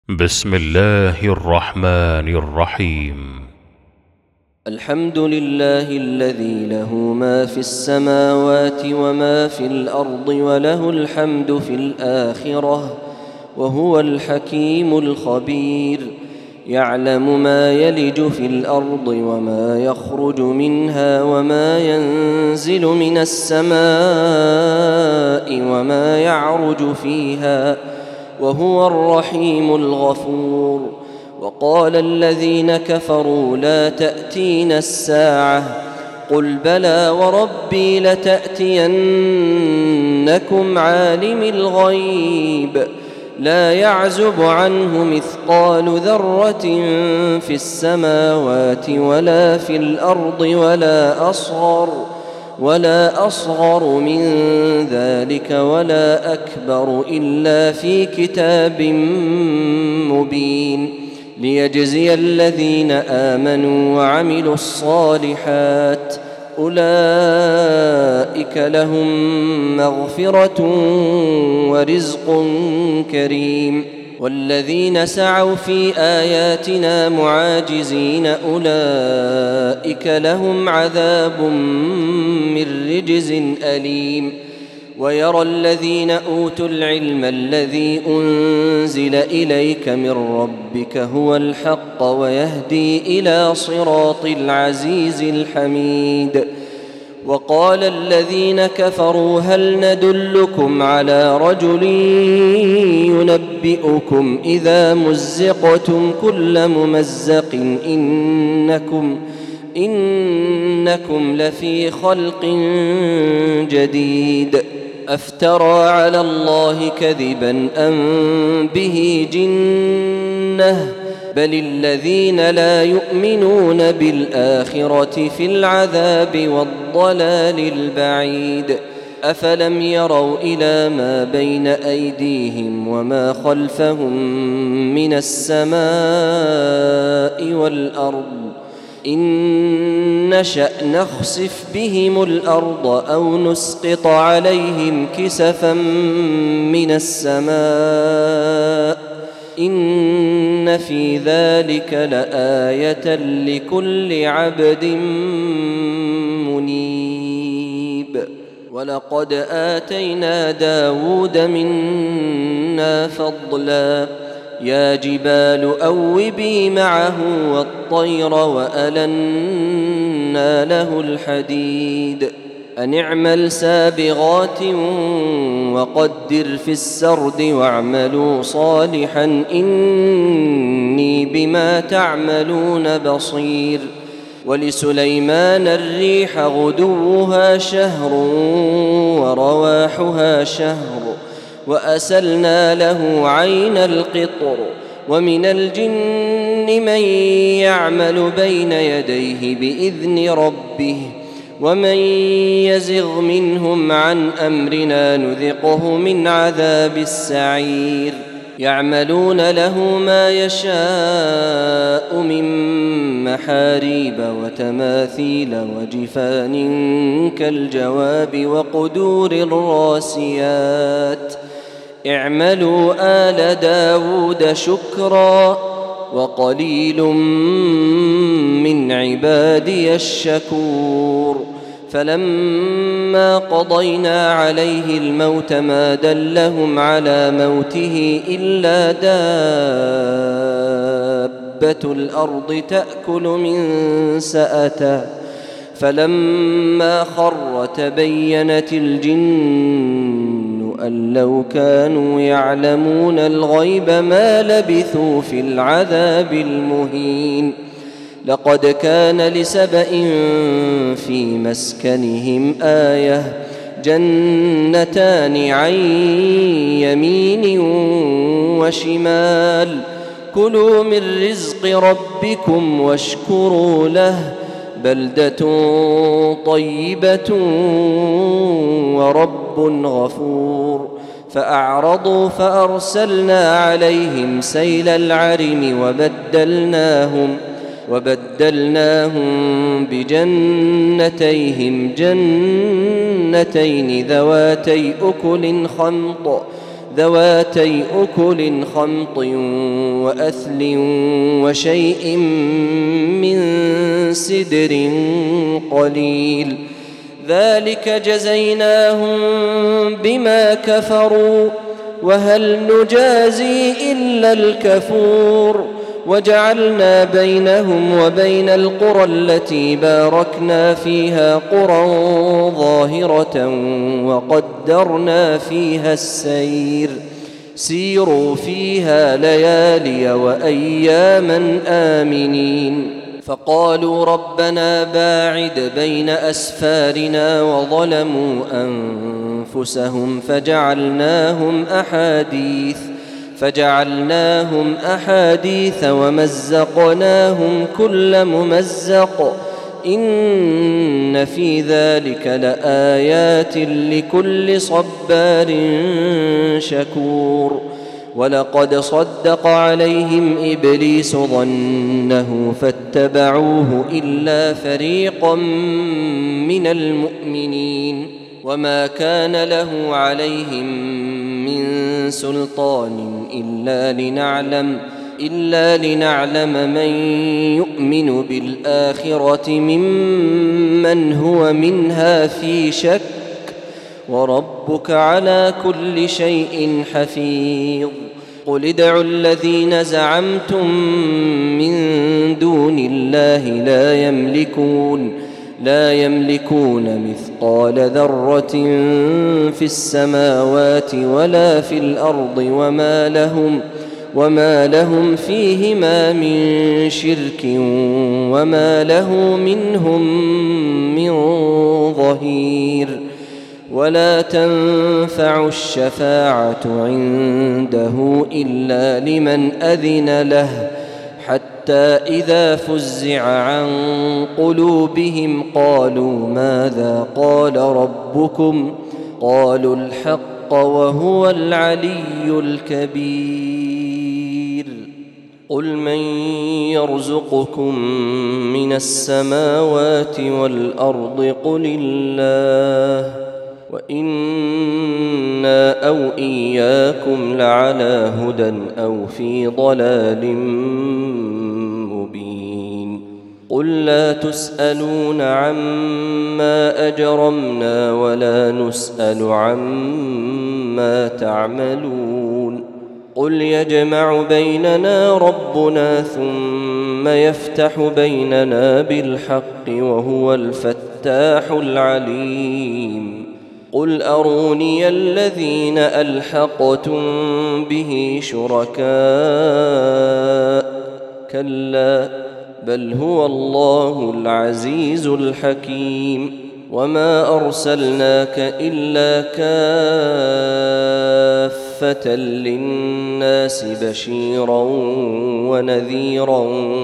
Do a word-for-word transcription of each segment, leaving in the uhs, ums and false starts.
بسم الله الرحمن الرحيم. الحمد لله الذي له ما في السماوات وما في الأرض وله الحمد في الآخرة وهو الحكيم الخبير. يعلم ما يلج في الأرض وما يخرج منها وما ينزل من السماء وما يعرج فيها وهو الرحيم الغفور. وقال الذين كفروا لا تأتينا الساعة قل بلى وربي لتأتينكم عالم الغيب لا يعزب عنه مثقال ذرة في السماوات ولا في الأرض ولا أصغر ولا أصغر من ذلك ولا أكبر إلا في كتاب مبين ليجزي الذين آمنوا وعملوا الصالحات أولئك لهم مغفرة ورزق كريم. والذين سعوا في آياتنا معاجزين أولئك لهم عذاب من رجز أليم. ويرى الذين أوتوا العلم الذي أنزل إليك من ربك هو الحق ويهدي إلى صراط العزيز الحميد. وقال الذين كفروا هل ندلكم على رجل ينبئكم إذا مزقتم كل ممزق إنكم إنكم لفي خلق جديد أفترى على الله كذبا أم به جنة بل الذين لا يؤمنون بالآخرة في العذاب والضلال البعيد. أفلم يروا إلى ما بين أيديهم وما خلفهم من السماء والأرض إن نشأ نخسف بهم الأرض أو نسقط عليهم كسفا من السماء إن في ذلك لآية لكل عبد منيب. ولقد آتينا داود منا فضلا يا جبال أوبي معه والطير وألنا له الحديد أن اعمل سابغات وقدر في السرد واعملوا صالحا إني بما تعملون بصير. ولسليمان الريح غدوها شهر ورواحها شهر وأسلنا له عين القطر ومن الجن من يعمل بين يديه بإذن ربه ومن يزغ منهم عن أمرنا نذقه من عذاب السعير. يعملون له ما يشاء من محاريب وتماثيل وجفان كالجواب وقدور الراسيات اعملوا آل داود شكرا وقليل من عبادي الشكور. فلما قضينا عليه الموت ما دلهم على موته إلا دابة الأرض تأكل من سأته فلما خر تبينت الجن أن لو كانوا يعلمون الغيب ما لبثوا في العذاب المهين. لقد كان لسبإ في مسكنهم آية جنتان عن يمين وشمال كلوا من رزق ربكم واشكروا له بلدة طيبة ورب غفور. فأعرضوا فأرسلنا عليهم سيل العرم وبدلناهم وبدلناهم بجنتيهم جنتين ذواتي أكل خمط ذواتي أكل خمط وأثل وشيء من سدر قليل ذلك جزيناهم بما كفروا وهل نجازي إلا الكفور وجعلنا بينهم وبين القرى التي باركنا فيها قرى ظاهرة وقدرنا فيها السير سيروا فيها ليالي وأياما آمنين فقالوا ربنا باعد بين أسفارنا وظلموا أنفسهم فجعلناهم أحاديث فجعلناهم أحاديث ومزقناهم كل ممزق إن في ذلك لآيات لكل صبار شكور ولقد صدق عليهم إبليس ظنه فاتبعوه إلا فريقا من المؤمنين وما كان له عليهم من سلطان إلا لنعلم إلا لنعلم من يؤمن بالآخرة ممن هو منها في شك وربك على كل شيء حفيظ قل ادعوا الذين زعمتم من دون الله لا يملكون لا يملكون مثقال ذرة في السماوات ولا في الأرض وما لهم وما لهم فيهما من شرك وما له منهم من ظهير ولا تنفع الشفاعة عنده إلا لمن أذن له حتى إذا فزع عن قلوبهم قالوا ماذا قال ربكم قالوا الحق وهو العلي الكبير قل من يرزقكم من السماوات والأرض قل الله وإنا أو إياكم لعلى هدى أو في ضلال مبين قل لا تسألون عما أجرمنا ولا نسأل عما تعملون قل يجمع بيننا ربنا ثم يفتح بيننا بالحق وهو الفتاح العليم قل أروني الذين ألحقتم به شركاء كلا بل هو الله العزيز الحكيم وما أرسلناك إلا كافة للناس بشيرا ونذيرا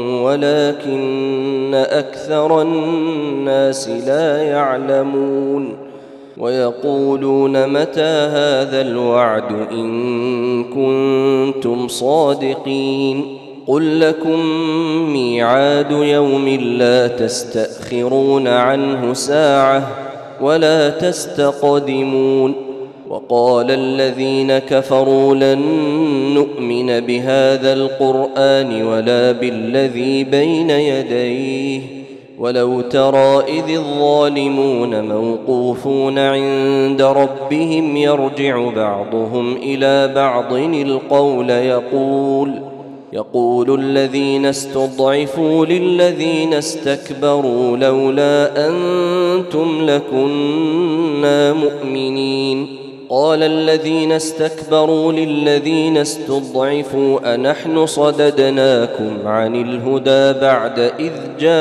ولكن أكثر الناس لا يعلمون ويقولون متى هذا الوعد إن كنتم صادقين قل لكم ميعاد يوم لا تستأخرون عنه ساعة ولا تستقدمون وقال الذين كفروا لن نؤمن بهذا القرآن ولا بالذي بين يديه ولو ترى إذ الظالمون موقوفون عند ربهم يرجع بعضهم إلى بعض القول يقول يقول الذين استضعفوا للذين استكبروا لولا أنتم لكنا مؤمنين قال الذين استكبروا للذين استضعفوا أنحن صددناكم عن الهدى بعد إذ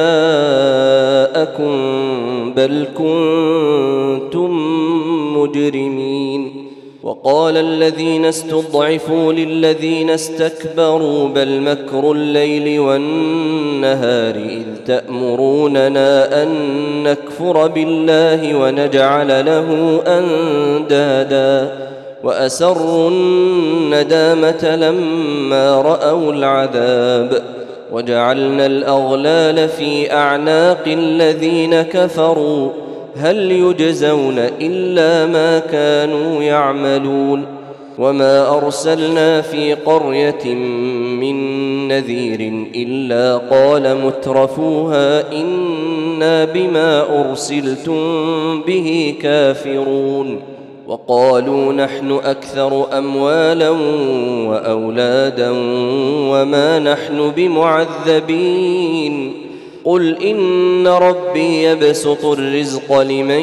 جاءكم بل كنتم مجرمين وقال الذين استضعفوا للذين استكبروا بل مكر الليل والنهار إذ تأمروننا أن نكفر بالله ونجعل له أندادا وأسروا الندامة لما رأوا العذاب وجعلنا الأغلال في أعناق الذين كفروا هل يجزون إلا ما كانوا يعملون وما أرسلنا في قرية من نذير إلا قال مترفوها إنا بما أرسلتم به كافرون وقالوا نحن أكثر أموالا وأولادا وما نحن بمعذبين قل إن ربي يبسط الرزق لمن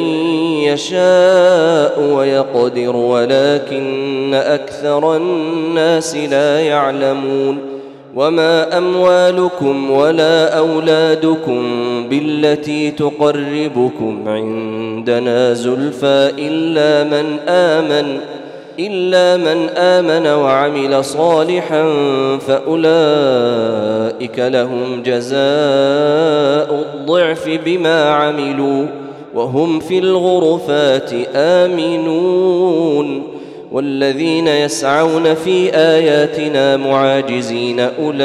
يشاء ويقدر ولكن أكثر الناس لا يعلمون وما أموالكم ولا أولادكم بالتي تقربكم عندنا زلفى إلا من آمن إلا من آمن وعمل صالحا فأولئك لهم جزاء الضعف بما عملوا وهم في الغرفات آمنون والذين يسعون في آياتنا معاجزين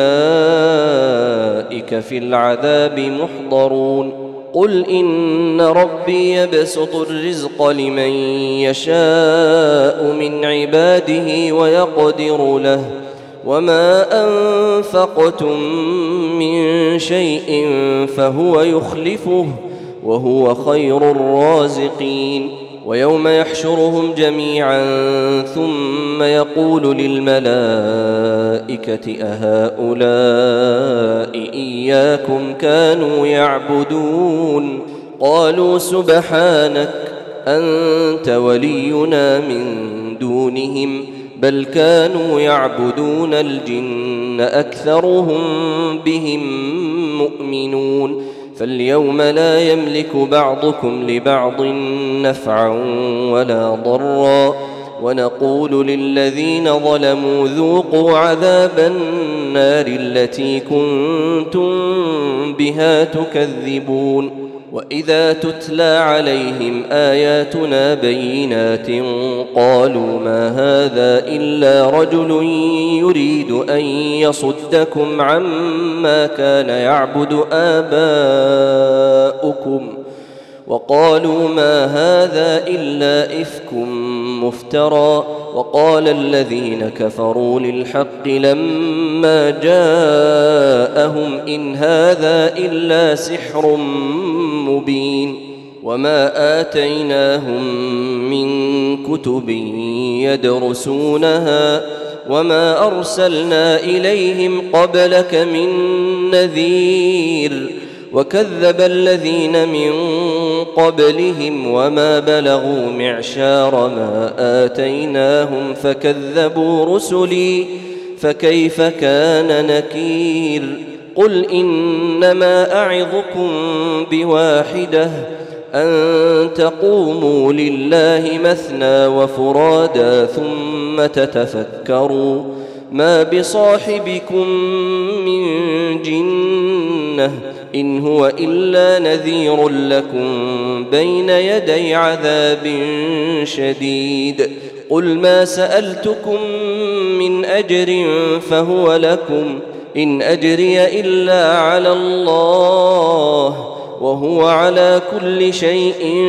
أولئك في العذاب محضرون قل إن ربي يبسط الرزق لمن يشاء من عباده ويقدر له وما أنفقتم من شيء فهو يخلفه وهو خير الرازقين ويوم يحشرهم جميعا ثم يقول للملائكة أهؤلاء إياكم كانوا يعبدون قالوا سبحانك أنت ولينا من دونهم بل كانوا يعبدون الجن أكثرهم بهم مؤمنون فاليوم لا يملك بعضكم لبعض نفعا ولا ضرا ونقول للذين ظلموا ذوقوا عذاب النار التي كنتم بها تكذبون وإذا تتلى عليهم آياتنا بينات قالوا ما هذا إلا رجل يريد أن يصدكم عما كان يعبد آباؤكم وقالوا ما هذا إلا إفك مفترى وقال الذين كفروا للحق لما جاءهم إن هذا إلا سحر مبين وما آتيناهم من كتب يدرسونها وما أرسلنا إليهم قبلك من نذير وكذب الذين من قبلهم وما بلغوا معشار ما آتيناهم فكذبوا رسلي فكيف كان نكير قل إنما أعظكم بواحدة أن تقوموا لله مثنى وفرادا ثم تتفكروا ما بصاحبكم من جنة إن هو إلا نذير لكم بين يدي عذاب شديد قل ما سألتكم من أجر فهو لكم إن أجري إلا على الله وهو على كل شيء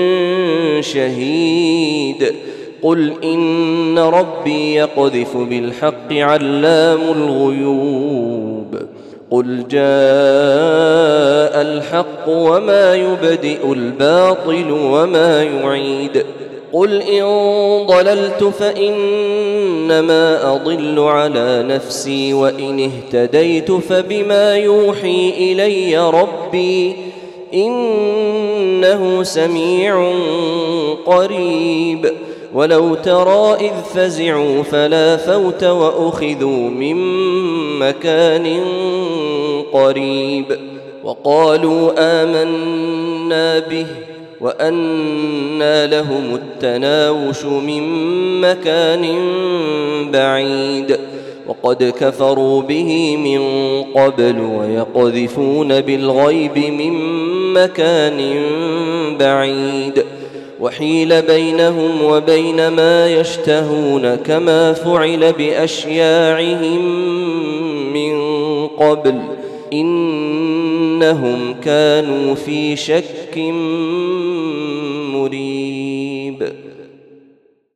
شهيد قل إن ربي يقذف بالحق علام الغيوب قل جاء الحق وما يبدئ الباطل وما يعيد قل إن ضللت فإنما أضل على نفسي وإن اهتديت فبما يوحي إلي ربي إنه سميع قريب ولو ترى إذ فزعوا فلا فوت وأخذوا من مكان قريب وقالوا آمنا به وأنى لهم التناوش من مكان بعيد وقد كفروا به من قبل ويقذفون بالغيب من مكان بعيد وحيل بينهم وبين ما يشتهون كما فعل بأشياعهم من قبل إنهم كانوا في شك مريب.